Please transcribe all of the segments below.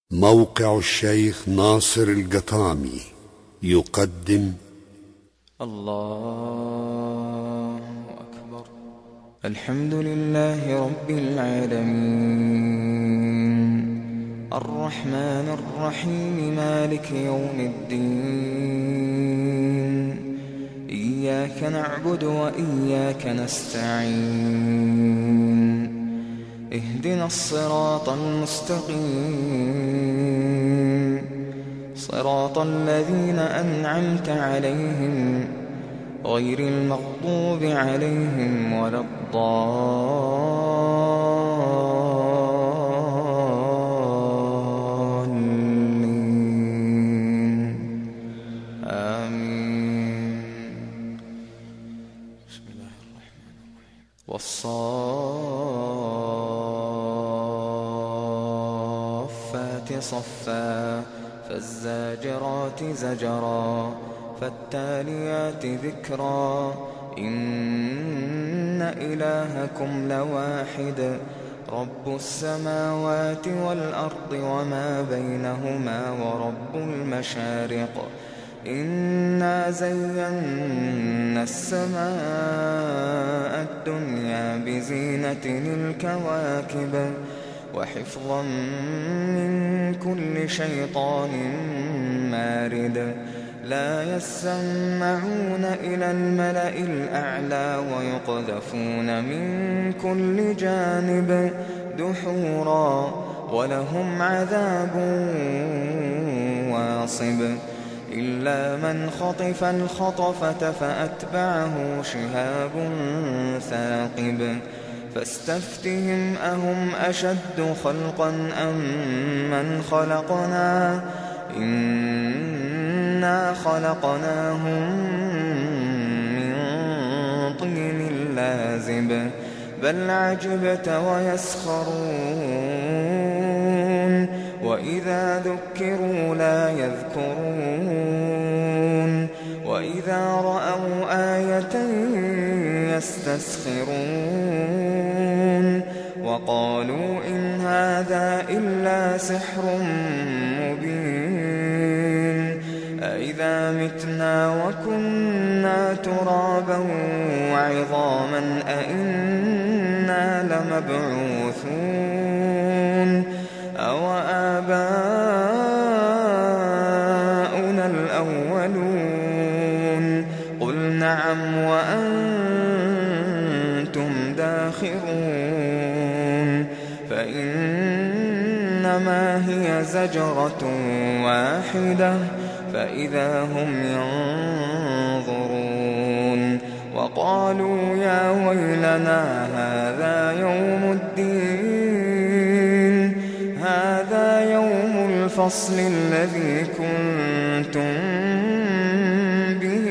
موقع الشيخ ناصر القطامي يقدم الله أكبر. الحمد لله رب العالمين، الرحمن الرحيم، مالك يوم الدين. إياك نعبد وإياك نستعين. اهدنا الصراط المستقيم، صراط الذين أنعمت عليهم غير المغضوب عليهم ولا الضالين. آمين. بسم الله الرحمن الرحيم. والصافات صفا، فالزاجرات زجرا، فالتاليات ذكرا. إن إلهكم لواحد، رب السماوات والأرض وما بينهما ورب المشارق. إنا زينا السماء الدنيا بزينة الكواكب، وحفظا من كل شيطان مارد. لا يسمعون إلى الملأ الأعلى ويقذفون من كل جانب دحورا، ولهم عذاب واصب. إلا من خطف الخطفة فأتبعه شهاب ثاقب. فاستفتهم أهم أشد خلقا أم من خلقنا؟ إنا خلقناهم من طين لازب. بل عجبت ويسخرون، وإذا ذكروا لا يذكرون، وإذا رأوا آية يستسخرون، وقالوا إن هذا إلا سحر مبين. أإذا متنا وكنا ترابا وعظاما أإنا لمبعوثون أو آباؤنا الأولون؟ قل نعم وأنتم داخرون. فإنما هي زجرة واحدة فإذا هم ينظرون. وقالوا يا ويلنا هذا يوم الدين، هذا يوم الفصل الذي كنتم به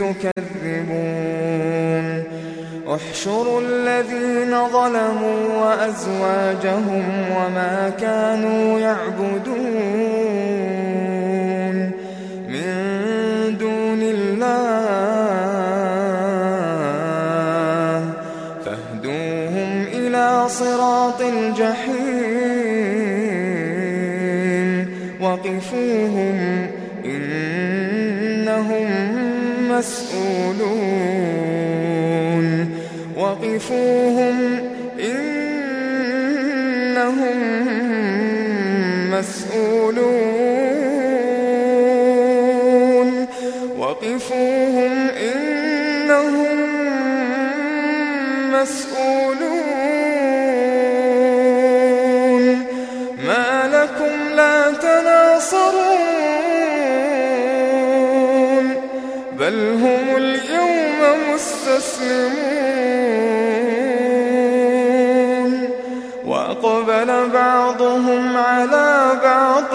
تكذبون. احشروا الذين ظلموا وأزواجهم وما كانوا يعبدون من دون الله، فاهدوهم إلى صراط الجحيم. وقفوهم إنهم مسؤولون، وقفوهم إنهم مسؤولون، وقفوهم إنهم مسؤولون. ما لكم لا تناصرون، بل هم اليوم مستسلمون. وأقبل بعضهم على بعض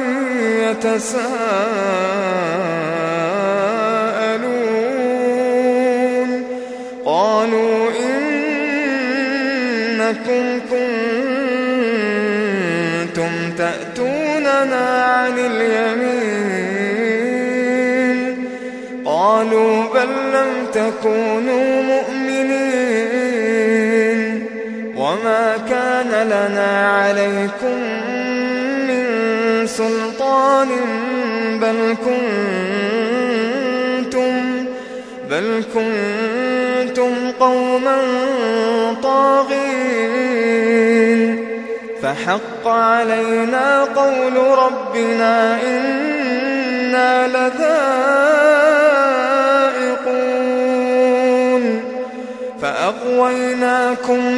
يتساءلون. قالوا إنكم كنتم تأتوننا عن اليمين. قالوا بل لم تكونوا مؤمنين، وما كان لنا عليكم من سلطان بل كنتم قوما طاغين فحق علينا قول ربنا إنا لذائقون فأغويناكم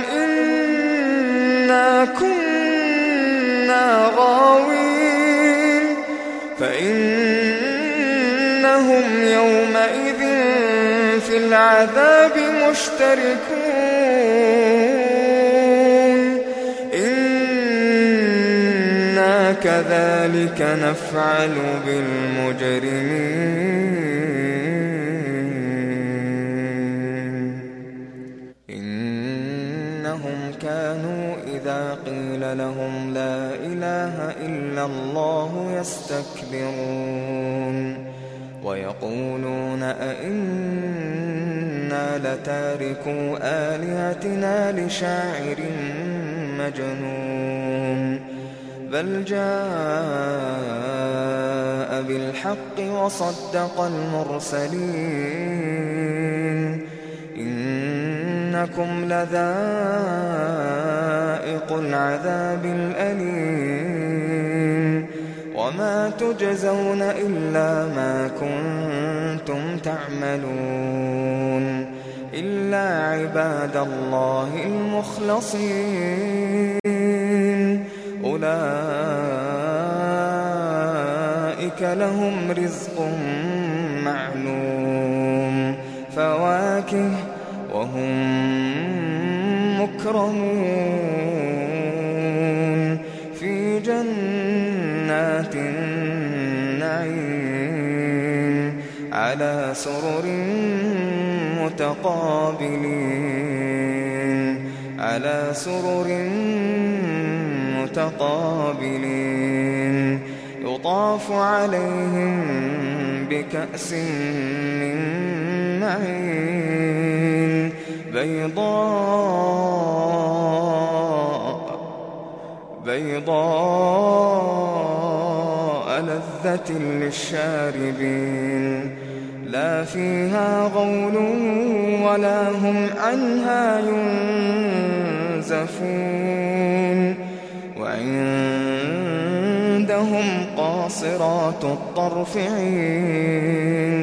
إنا كنا غاوين فإنهم يومئذ في العذاب مشتركون إنا كذلك نفعل بالمجرمين إنهم كانوا إذا قيل لهم لا إله إلا الله يستكبرون ويقولون أئنا لتاركو آلهتنا لشاعر مجنون بل جاء بالحق وصدق المرسلين إنكم لذائق العذاب الأليم وما تجزون إلا ما كنتم تعملون إلا عباد الله المخلصين أولئك لهم رزق معلوم فواكه وهم مكرمون في جنات النعيم على سرر متقابلين يطاف عليهم بكأس من معين بيضاء لذة للشاربين لا فيها غول ولا هم عنها ينزفون وعندهم قاصرات الطرف عين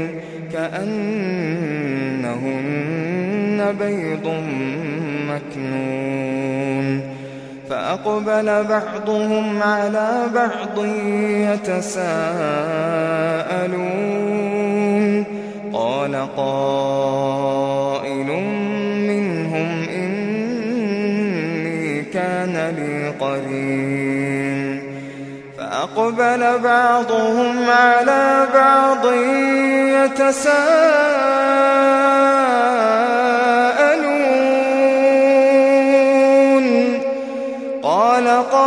كأنهن بيض مكنون فأقبل بعضهم على بعض يتساءلون قال قائل منهم إني كان لي قرين فأقبل بعضهم على بعض يتساءلون قال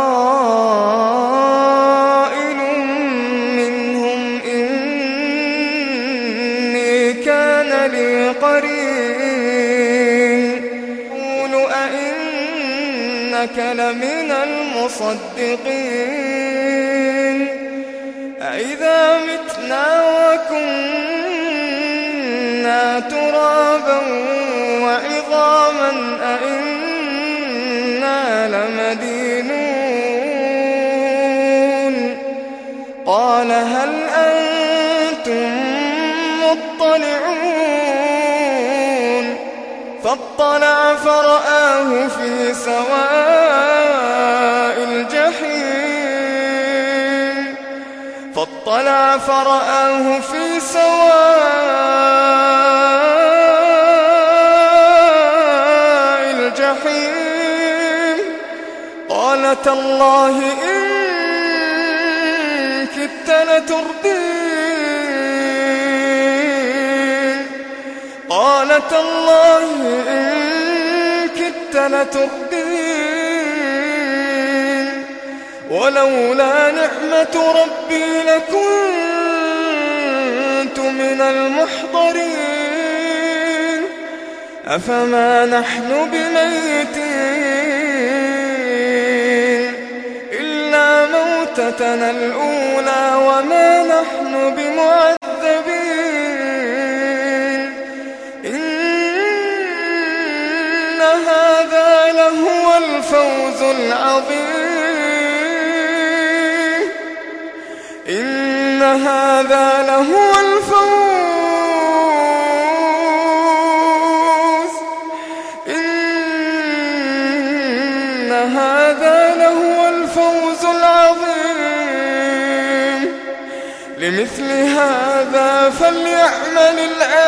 قائل منهم إني كان لي قرين يقول أئنك لمن المصدقين أئذا متنا وكنا ترابا وعظاما أئنا لمدينون قال هل أنتم مطلعون فاطلع فرآه في سواء الجحيم قال تالله إن كدت لتردين ولولا نعمة ربي لكنت من المحضرين أفما نحن بميتين إلا موتنا موتتنا الأولى وما نحن بمعذبين إن هذا لهو الفوز العظيم إن هذا لهو الفوز العظيم لمثل هذا فليعمل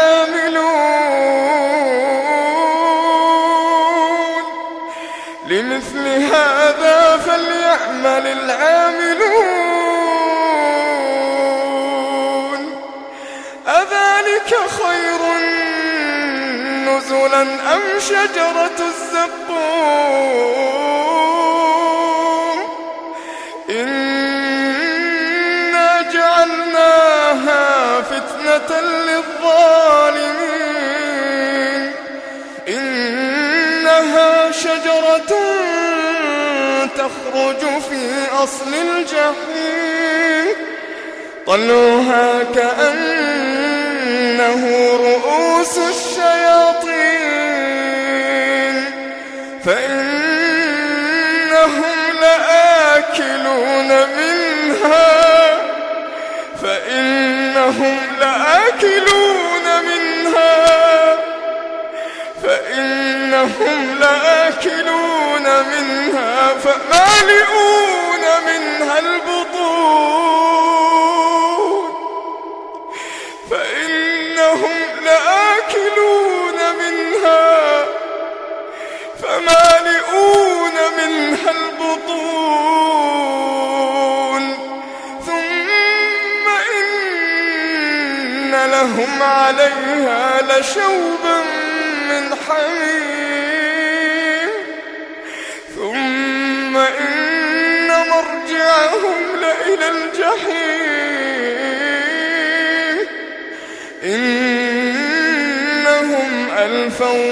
العاملون أذلك خير نزلا أم شجرة الزقوم إنا جعلناها فتنة للظالمين إنها شجرة تخرج في أصل الجحيم طلعها كأنه رؤوس الشياطين فإنهم لآكلون منها فمالئون منها البطون ثم إن لهم عليها لشوبا من حميم ثم إن مرجعهم لإلى الجحيم إنهم ألفوا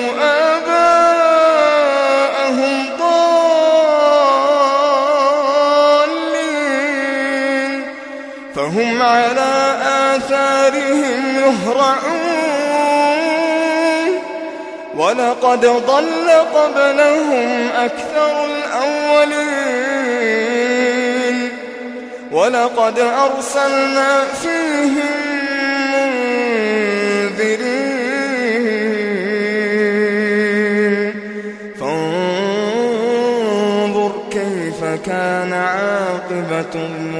آباءهم ضالين فهم على آثارهم يهرعون ولقد ضل قبلهم أكثر الأولين ولقد أرسلنا فيهم منذرين فانظر كيف كان عاقبة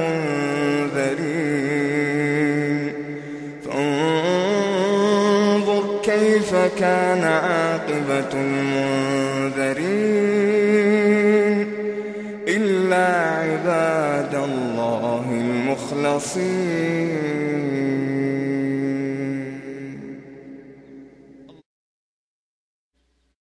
المنذرين فانظر كيف كان عاقبة المنذرين إلا عباد الله المخلصين